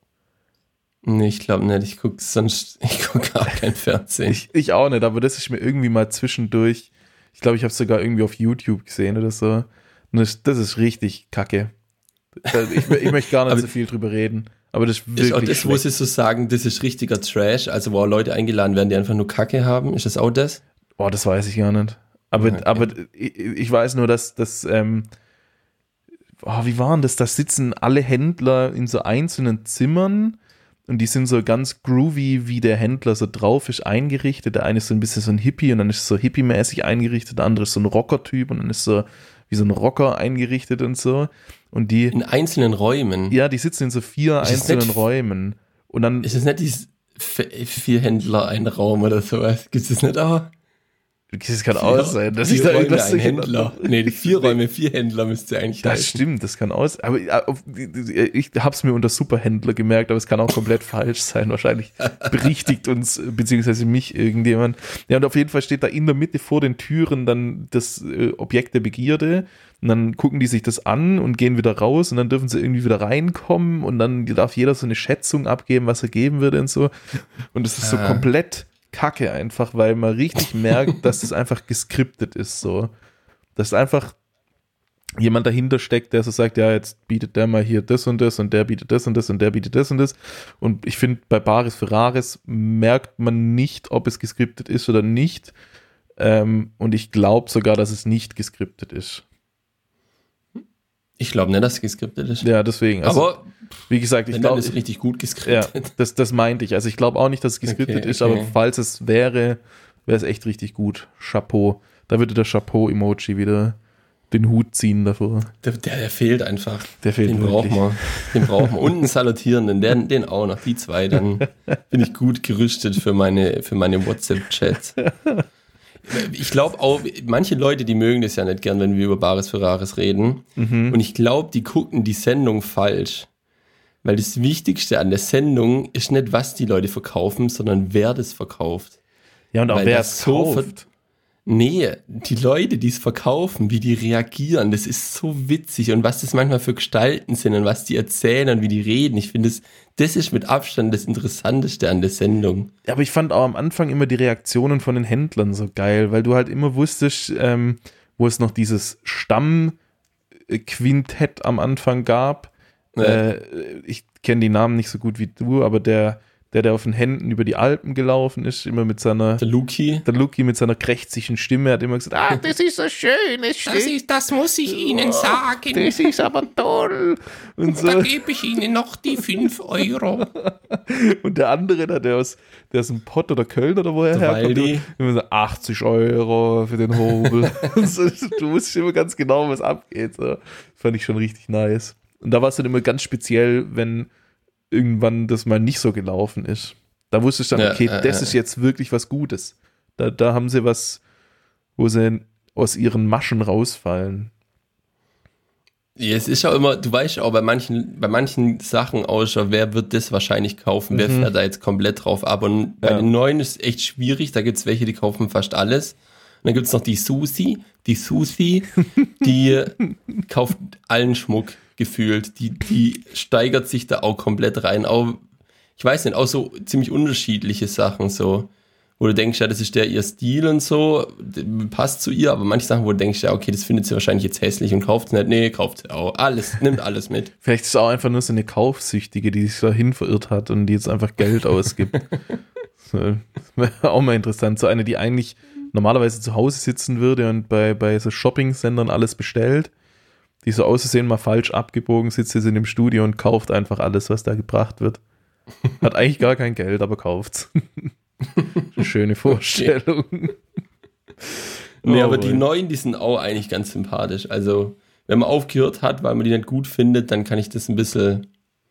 Nee, ich glaube nicht, ich gucke sonst, ich gucke gar kein Fernsehen. Ich, ich auch nicht, aber das ist mir irgendwie mal zwischendurch, ich glaube, ich habe es sogar irgendwie auf YouTube gesehen oder so. Und das, das ist richtig kacke. Ich, ich möchte gar nicht so viel drüber reden. Aber das ist wirklich ist auch das, schlecht. wo sie so sagen, das ist richtiger Trash, also wo auch Leute eingeladen werden, die einfach nur Kacke haben. Ist das auch das? Oh, das weiß ich gar nicht. Aber, okay. aber ich, ich weiß nur, dass das, ähm, oh, wie waren das? Da sitzen alle Händler in so einzelnen Zimmern und die sind so ganz groovy, wie der Händler so drauf ist, eingerichtet. Der eine ist so ein bisschen so ein Hippie und dann ist es so hippie-mäßig eingerichtet, der andere ist so ein Rocker-Typ und dann ist so wie so ein Rocker eingerichtet und so. Und die in einzelnen Räumen? Ja, die sitzen in so vier ist einzelnen Räumen. Und dann ist es nicht dieses vier Händler ein Raum oder sowas? Gibt es nicht auch? Das kann auch sein, dass vier ich da Räume, irgendwas ein Händler. Nee, die vier Räume, vier Händler müsste eigentlich Das heißen. stimmt, das kann auch sein. Aber ich habe es mir unter Superhändler gemerkt, aber es kann auch komplett falsch sein. Wahrscheinlich berichtigt uns, beziehungsweise mich irgendjemand. Ja, und auf jeden Fall steht da in der Mitte vor den Türen dann das äh, Objekt der Begierde. Und dann gucken die sich das an und gehen wieder raus und dann dürfen sie irgendwie wieder reinkommen und dann darf jeder so eine Schätzung abgeben, was er geben würde und so. Und das ist so ah. komplett Kacke einfach, weil man richtig merkt, dass das einfach geskriptet ist, so. Dass einfach jemand dahinter steckt, der so sagt, ja, jetzt bietet der mal hier das und das und der bietet das und das und der bietet das und das. Und ich finde, bei Bares Ferraris merkt man nicht, ob es geskriptet ist oder nicht. Ähm, und ich glaube sogar, dass es nicht geskriptet ist. Ich glaube nicht, dass es geskriptet ist. Ja, deswegen. Also, aber wie gesagt, ich glaube, es ist richtig gut geskriptet. Ja, das, das meinte ich. Also ich glaube auch nicht, dass es geskriptet okay, ist, okay. aber falls es wäre, wäre es echt richtig gut. Chapeau. Da würde der Chapeau-Emoji wieder den Hut ziehen davor. Der, der, der fehlt einfach. Der fehlt den wirklich. brauchen wir. Den brauchen wir. Und einen Salutierenden, den, den auch noch. Die zwei, dann bin ich gut gerüstet für meine, für meine WhatsApp-Chats. Ich glaube auch, manche Leute, die mögen das ja nicht gern, wenn wir über Bares Ferraris reden. Mhm. Und ich glaube, die gucken die Sendung falsch. Weil das Wichtigste an der Sendung ist nicht, was die Leute verkaufen, sondern wer das verkauft. Ja, und auch Weil wer es so kauft. Nee, die Leute, die es verkaufen, wie die reagieren, das ist so witzig und was das manchmal für Gestalten sind und was die erzählen und wie die reden. Ich finde, das, das ist mit Abstand das Interessanteste an der Sendung. Aber ich fand auch am Anfang immer die Reaktionen von den Händlern so geil, weil du halt immer wusstest, ähm, wo es noch dieses Stammquintett am Anfang gab. Ja. Äh, ich kenne die Namen nicht so gut wie du, aber der Der, der auf den Händen über die Alpen gelaufen ist, immer mit seiner... Der Luki. Der Luki mit seiner krächzigen Stimme hat immer gesagt, ah, das ist so schön, es das, ist, das muss ich Ihnen oh, sagen. Das ist aber toll. Und so. Da gebe ich Ihnen noch die fünf Euro. Und der andere, da, der aus, der aus dem Pott oder Köln oder woher herkommt, immer so achtzig Euro für den Hobel. So, du wusstest immer ganz genau, was abgeht. So. Fand ich schon richtig nice. Und da war es dann immer ganz speziell, wenn irgendwann das mal nicht so gelaufen ist. Da wusste ich dann, okay, ja, äh, das ist jetzt wirklich was Gutes. Da, da haben sie was, wo sie aus ihren Maschen rausfallen. Ja, es ist ja immer, du weißt auch bei manchen, bei manchen Sachen auch schon, wer wird das wahrscheinlich kaufen, mhm. wer fährt da jetzt komplett drauf ab. Und bei ja. den neuen ist es echt schwierig, da gibt es welche, die kaufen fast alles. Und dann gibt es noch die Susi, die Susi, die kauft allen Schmuck. Gefühlt, die, die steigert sich da auch komplett rein. Auch, ich weiß nicht, auch so ziemlich unterschiedliche Sachen, so, wo du denkst, ja, das ist der ihr Stil und so, passt zu ihr, aber manche Sachen, wo du denkst, ja, okay, das findet sie wahrscheinlich jetzt hässlich und kauft es nicht. Nee, kauft sie auch. Alles, nimmt alles mit. Vielleicht ist es auch einfach nur so eine Kaufsüchtige, die sich dahin verirrt hat und die jetzt einfach Geld ausgibt. So, das wäre auch mal interessant. So eine, die eigentlich normalerweise zu Hause sitzen würde und bei, bei so Shopping-Sendern alles bestellt, die so aussehen, mal falsch abgebogen, sitzt jetzt in dem Studio und kauft einfach alles, was da gebracht wird. Hat eigentlich gar kein Geld, aber kauft's. Eine schöne Vorstellung. Nee, oh, aber die neuen, die sind auch eigentlich ganz sympathisch. Also, wenn man aufgehört hat, weil man die nicht gut findet, dann kann ich das ein bisschen,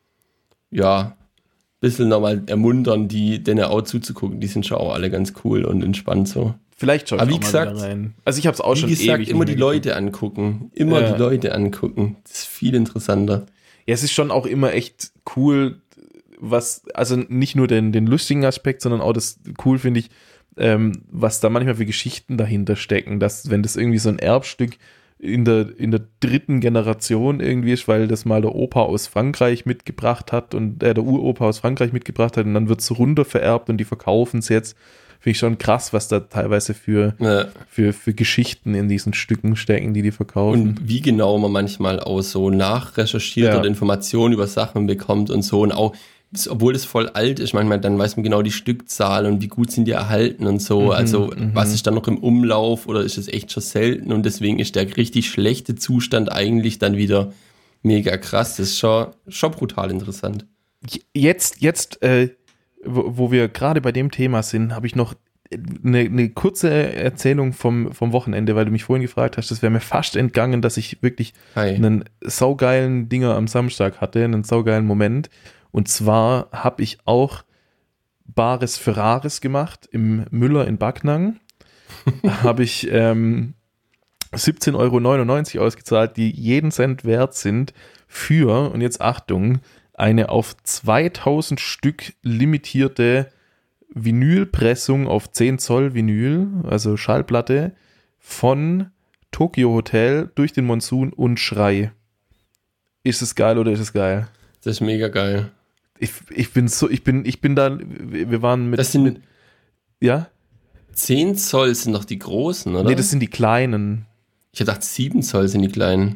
ja, ein bisschen nochmal ermuntern, die denen auch zuzugucken. Die sind schon auch alle ganz cool und entspannt so. Vielleicht schaue ich aber auch wie mal gesagt, wieder rein. Also ich habe es auch wie schon gesagt, ewig immer die Leute geguckt. angucken. Immer ja. die Leute angucken. Das ist viel interessanter. Ja, es ist schon auch immer echt cool, was, also nicht nur den, den lustigen Aspekt, sondern auch das cool finde ich, ähm, was da manchmal für Geschichten dahinter stecken, dass wenn das irgendwie so ein Erbstück in der, in der dritten Generation irgendwie ist, weil das mal der Opa aus Frankreich mitgebracht hat und äh, der Uropa aus Frankreich mitgebracht hat und dann wird es runter vererbt und die verkaufen es jetzt. Finde ich schon krass, was da teilweise für, ja. für, für Geschichten in diesen Stücken stecken, die die verkaufen. Und wie genau man manchmal auch so nachrecherchiert ja. oder Informationen über Sachen bekommt und so. Und auch, obwohl das voll alt ist, manchmal dann weiß man genau die Stückzahl und wie gut sind die erhalten und so. Mhm, also m-m. was ist dann noch im Umlauf oder ist es echt schon selten? Und deswegen ist der richtig schlechte Zustand eigentlich dann wieder mega krass. Das ist schon, schon brutal interessant. Jetzt, jetzt, äh, Wo, wo wir gerade bei dem Thema sind, habe ich noch eine, eine kurze Erzählung vom, vom Wochenende, weil du mich vorhin gefragt hast, das wäre mir fast entgangen, dass ich wirklich Hi. einen saugeilen Dinger am Samstag hatte, einen saugeilen Moment. Und zwar habe ich auch Bares Ferraris gemacht im Müller in Backnang. habe ich ähm, siebzehn Euro neunundneunzig ausgezahlt, die jeden Cent wert sind für, und jetzt Achtung, eine auf zweitausend Stück limitierte Vinylpressung auf zehn Zoll Vinyl, also Schallplatte, von Tokyo Hotel, Durch den Monsun und Schrei. Ist es geil oder ist es geil? Das ist mega geil. Ich, ich bin so, ich bin, ich bin da, wir waren mit... Das sind, mit, ja? zehn Zoll sind doch die großen, oder? Nee, das sind die kleinen. Ich hätte gedacht, sieben Zoll sind die kleinen.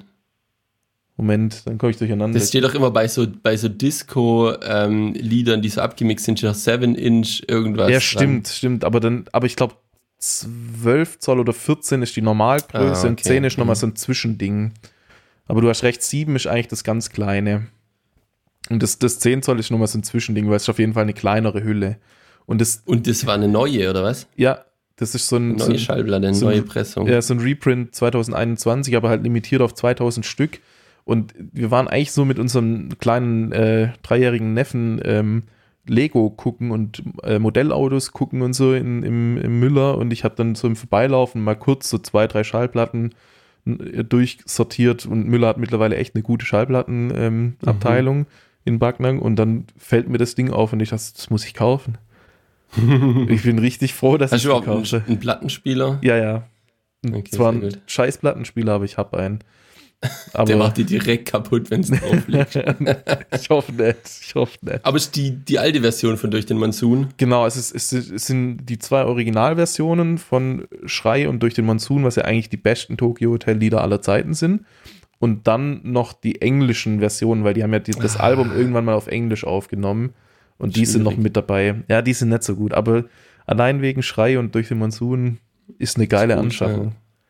Moment, dann komme ich durcheinander. Das steht doch immer bei so, bei so Disco-Liedern, ähm, die so abgemixt sind, steht doch seven Inch irgendwas. Ja, stimmt, dran. stimmt. Aber dann, aber ich glaube, zwölf Zoll oder vierzehn ist die Normalgröße ah, okay. und zehn ist nochmal so ein Zwischending. Aber du hast recht, sieben ist eigentlich das ganz Kleine. Und das, das zehn Zoll ist nochmal so ein Zwischending, weil es ist auf jeden Fall eine kleinere Hülle. Und das, und das war eine neue, oder was? Ja, das ist so ein... Eine neue so ein, Schallplatte, eine so neue ein, Pressung. Ja, so ein Reprint zwanzig einundzwanzig, aber halt limitiert auf zweitausend Stück. Und wir waren eigentlich so mit unserem kleinen äh, dreijährigen Neffen ähm, Lego gucken und äh, Modellautos gucken und so in, im, im Müller. Und ich habe dann so im Vorbeilaufen mal kurz so zwei, drei Schallplatten äh, durchsortiert. Und Müller hat mittlerweile echt eine gute Schallplattenabteilung ähm, mhm. in Backnang. Und dann fällt mir das Ding auf und ich dachte, das muss ich kaufen. Ich bin richtig froh, dass Hast ich du überhaupt gekauft einen, habe. einen Plattenspieler? Ja, ja. Okay, Zwar sehr ein gut. scheiß Plattenspieler, aber ich habe einen. Aber Der macht die direkt kaputt, wenn es drauf liegt. ich hoffe nicht, ich hoffe nicht. Aber es ist die, die alte Version von Durch den Monsun. Genau, es, ist, es, ist, es sind die zwei Originalversionen von Schrei und Durch den Monsun, was ja eigentlich die besten Tokyo Hotel Lieder aller Zeiten sind. Und dann noch die englischen Versionen, weil die haben ja die, das Ah. Album irgendwann mal auf Englisch aufgenommen. Und die sind noch Schwierig. mit dabei. Ja, die sind nicht so gut, aber allein wegen Schrei und Durch den Monsun ist eine geile Ist gut, Anschaffung.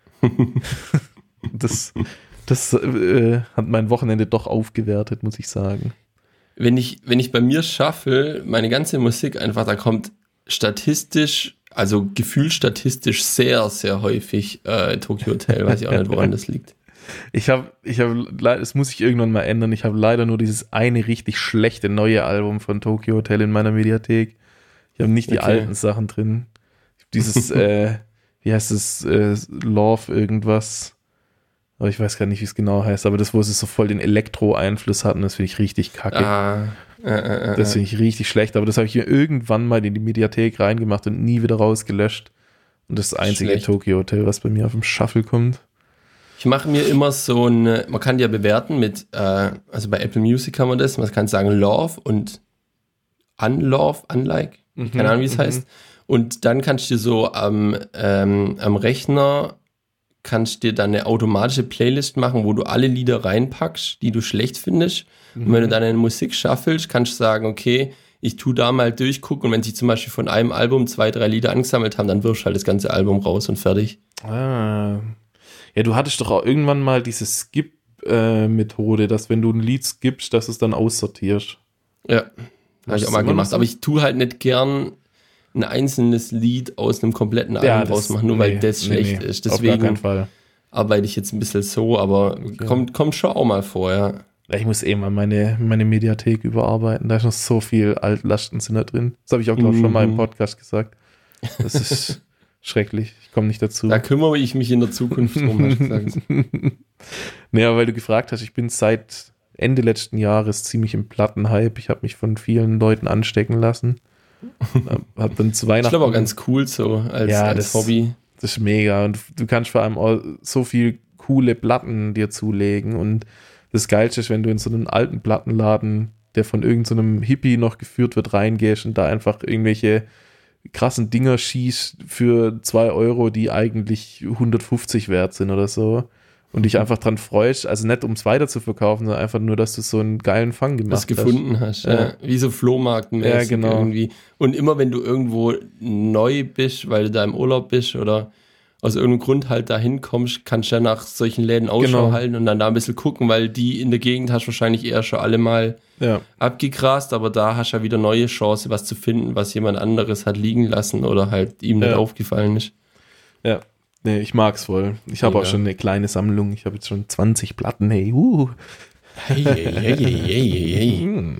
das das äh, hat mein Wochenende doch aufgewertet, muss ich sagen. Wenn ich, wenn ich bei mir shuffle, meine ganze Musik einfach, da kommt statistisch, also gefühlsstatistisch sehr, sehr häufig äh, Tokyo Hotel. Weiß ich auch nicht, woran das liegt. Ich habe, ich habe, das muss ich irgendwann mal ändern. Ich habe leider nur dieses eine richtig schlechte neue Album von Tokyo Hotel in meiner Mediathek. Ich habe nicht die Okay. alten Sachen drin. Dieses, äh, wie heißt es, äh, Love irgendwas. Aber ich weiß gar nicht, wie es genau heißt. Aber das, wo es so voll den Elektro-Einfluss hatten, das finde ich richtig kacke. Ah, äh, äh, äh, Das finde ich richtig schlecht. Aber das habe ich mir irgendwann mal in die Mediathek reingemacht und nie wieder rausgelöscht. Und das ist das einzige Schlecht. Tokyo Hotel, was bei mir auf dem Shuffle kommt. Ich mache mir immer so eine, man kann die ja bewerten mit, äh, also bei Apple Music kann man das, man kann sagen Love und Unlove, Unlike, keine Ahnung, wie es mhm. heißt. Und dann kannst du dir so am, ähm, am Rechner, kannst dir dann eine automatische Playlist machen, wo du alle Lieder reinpackst, die du schlecht findest. Und wenn du dann eine Musik shuffelst, kannst du sagen, okay, ich tue da mal durchgucken und wenn sich zum Beispiel von einem Album zwei, drei Lieder angesammelt haben, dann wirfst du halt das ganze Album raus und fertig. Ah. Ja, du hattest doch auch irgendwann mal diese Skip-Methode, dass wenn du ein Lied skippst, dass es dann aussortierst. Ja, habe Machst ich auch du mal immer noch gemacht. so? Aber ich tue halt nicht gern ein einzelnes Lied aus einem kompletten Album Ja, das- rausmachen, nur nee, weil das nee, schlecht nee, ist. auf gar keinen Deswegen Fall. arbeite ich jetzt ein bisschen so, aber kommt, kommt schon auch mal vor, ja. Ja, ich muss eh mal meine, meine Mediathek überarbeiten. Da ist noch so viel Altlasten sind da drin. Das habe ich auch, glaube ich, schon mal im Mhm. Podcast gesagt. Das ist schrecklich. Ich komme nicht dazu. Da kümmere ich mich in der Zukunft drum, hast du gesagt. Naja, weil du gefragt hast, ich bin seit Ende letzten Jahres ziemlich im Plattenhype. Ich habe mich von vielen Leuten anstecken lassen. Hab dann zu Ich Weihnachten. glaube auch ganz cool so als, Ja, als das- Hobby. Das ist mega. Und du kannst vor allem auch so viel coole Platten dir zulegen. Und das Geilste ist, wenn du in so einen alten Plattenladen, der von irgendeinem so Hippie noch geführt wird, reingehst und da einfach irgendwelche krassen Dinger schießt für zwei Euro, die eigentlich hundertfünfzig wert sind oder so. Und dich einfach dran freust, also nicht um es weiter zu verkaufen, sondern einfach nur, dass du so einen geilen Fang gemacht Was hast. gefunden hast, ja. Ja. Wie so Flohmarktmäßig Ja, genau. irgendwie. Und immer wenn du irgendwo neu bist, weil du da im Urlaub bist oder aus irgendeinem Grund halt dahin kommst, kannst du ja nach solchen Läden Ausschau Genau. halten und dann da ein bisschen gucken, weil die in der Gegend hast du wahrscheinlich eher schon alle mal Ja. abgegrast, aber da hast du ja wieder neue Chance, was zu finden, was jemand anderes hat liegen lassen oder halt ihm nicht Ja. aufgefallen ist. Ja. Nee, ich mag's voll. Ich habe auch Mega. schon eine kleine Sammlung. Ich habe jetzt schon zwanzig Platten. Hey, uh. Hey, hey, hey, hey, hey, hey. Hm.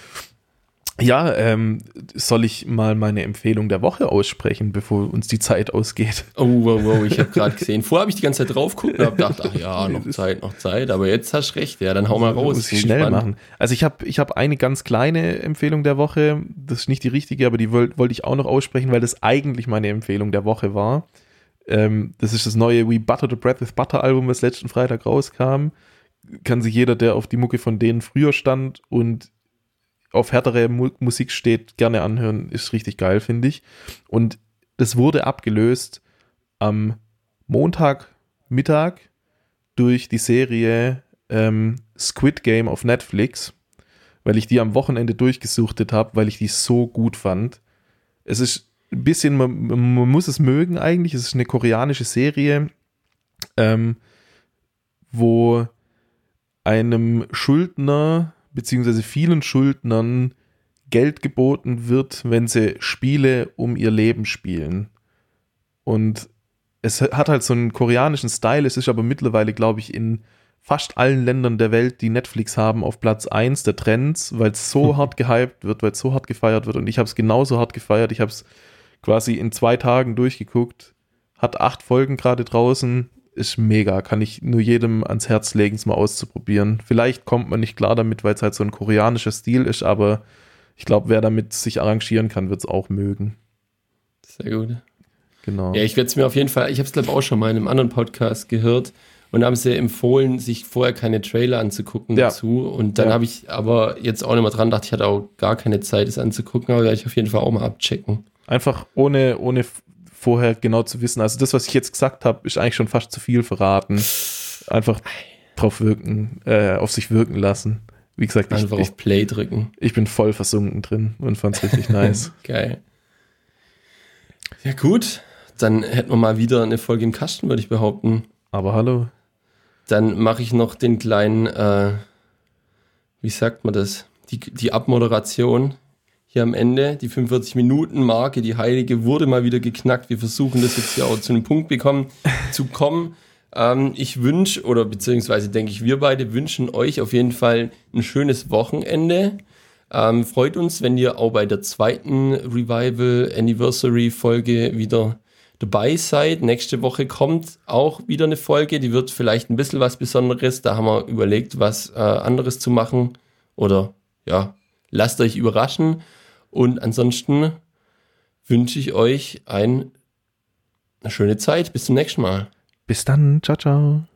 Ja, ähm, soll ich mal meine Empfehlung der Woche aussprechen, bevor uns die Zeit ausgeht? Oh, wow, wow, ich habe gerade gesehen. Vorher habe ich die ganze Zeit drauf geguckt und habe gedacht, ach ja, noch Zeit, noch Zeit. Aber jetzt hast du recht, ja, dann hau mal raus. Muss ich Bin schnell gespannt. machen. Also ich habe ich hab eine ganz kleine Empfehlung der Woche. Das ist nicht die richtige, aber die wollte wollt ich auch noch aussprechen, weil das eigentlich meine Empfehlung der Woche war. Ähm, das ist das neue We Butter the Bread with Butter Album, was letzten Freitag rauskam. Kann sich jeder, der auf die Mucke von denen früher stand und auf härtere Mu- Musik steht, gerne anhören. Ist richtig geil, finde ich. Und das wurde abgelöst am Montagmittag durch die Serie ähm, Squid Game auf Netflix, weil ich die am Wochenende durchgesuchtet habe, weil ich die so gut fand. Es ist ein bisschen, man, man muss es mögen eigentlich. Es ist eine koreanische Serie, ähm, wo einem Schuldner beziehungsweise vielen Schuldnern Geld geboten wird, wenn sie Spiele um ihr Leben spielen. Und es hat halt so einen koreanischen Style, es ist aber mittlerweile, glaube ich, in fast allen Ländern der Welt, die Netflix haben, auf Platz eins der Trends, weil es so hart gehypt wird, weil es so hart gefeiert wird. Und ich habe es genauso hart gefeiert. Ich habe es quasi in zwei Tagen durchgeguckt, hat acht Folgen gerade draußen, ist mega, kann ich nur jedem ans Herz legen, es mal auszuprobieren. Vielleicht kommt man nicht klar damit, weil es halt so ein koreanischer Stil ist, aber ich glaube, wer damit sich arrangieren kann, wird es auch mögen. Sehr gut. Genau. Ja, ich werde es mir auf jeden Fall, ich habe es glaube ich auch schon mal in einem anderen Podcast gehört und haben sie empfohlen, sich vorher keine Trailer anzugucken ja. dazu. Und dann ja. habe ich aber jetzt auch nicht mehr dran gedacht, ich hatte auch gar keine Zeit, es anzugucken, aber werde ich auf jeden Fall auch mal abchecken. Einfach ohne, ohne vorher genau zu wissen. Also das, was ich jetzt gesagt habe, ist eigentlich schon fast zu viel verraten. Einfach drauf wirken, äh, auf sich wirken lassen. Wie gesagt, einfach ich, auf Play drücken. Ich bin voll versunken drin und fand's richtig nice. Geil. Ja gut, dann hätten wir mal wieder eine Folge im Kasten, würde ich behaupten. Aber hallo. Dann mache ich noch den kleinen, äh, wie sagt man das, die, die Abmoderation hier am Ende. Die fünfundvierzig-Minuten-Marke, die heilige, wurde mal wieder geknackt. Wir versuchen das jetzt hier auch zu einem Punkt bekommen, zu kommen. Ähm, ich wünsche, oder beziehungsweise denke ich, wir beide wünschen euch auf jeden Fall ein schönes Wochenende. Ähm, freut uns, wenn ihr auch bei der zweiten Revival Anniversary Folge wieder dabei seid. Nächste Woche kommt auch wieder eine Folge, die wird vielleicht ein bisschen was Besonderes. Da haben wir überlegt, was äh, anderes zu machen. Oder ja, lasst euch überraschen. Und ansonsten wünsche ich euch ein, eine schöne Zeit. Bis zum nächsten Mal. Bis dann. Ciao, ciao.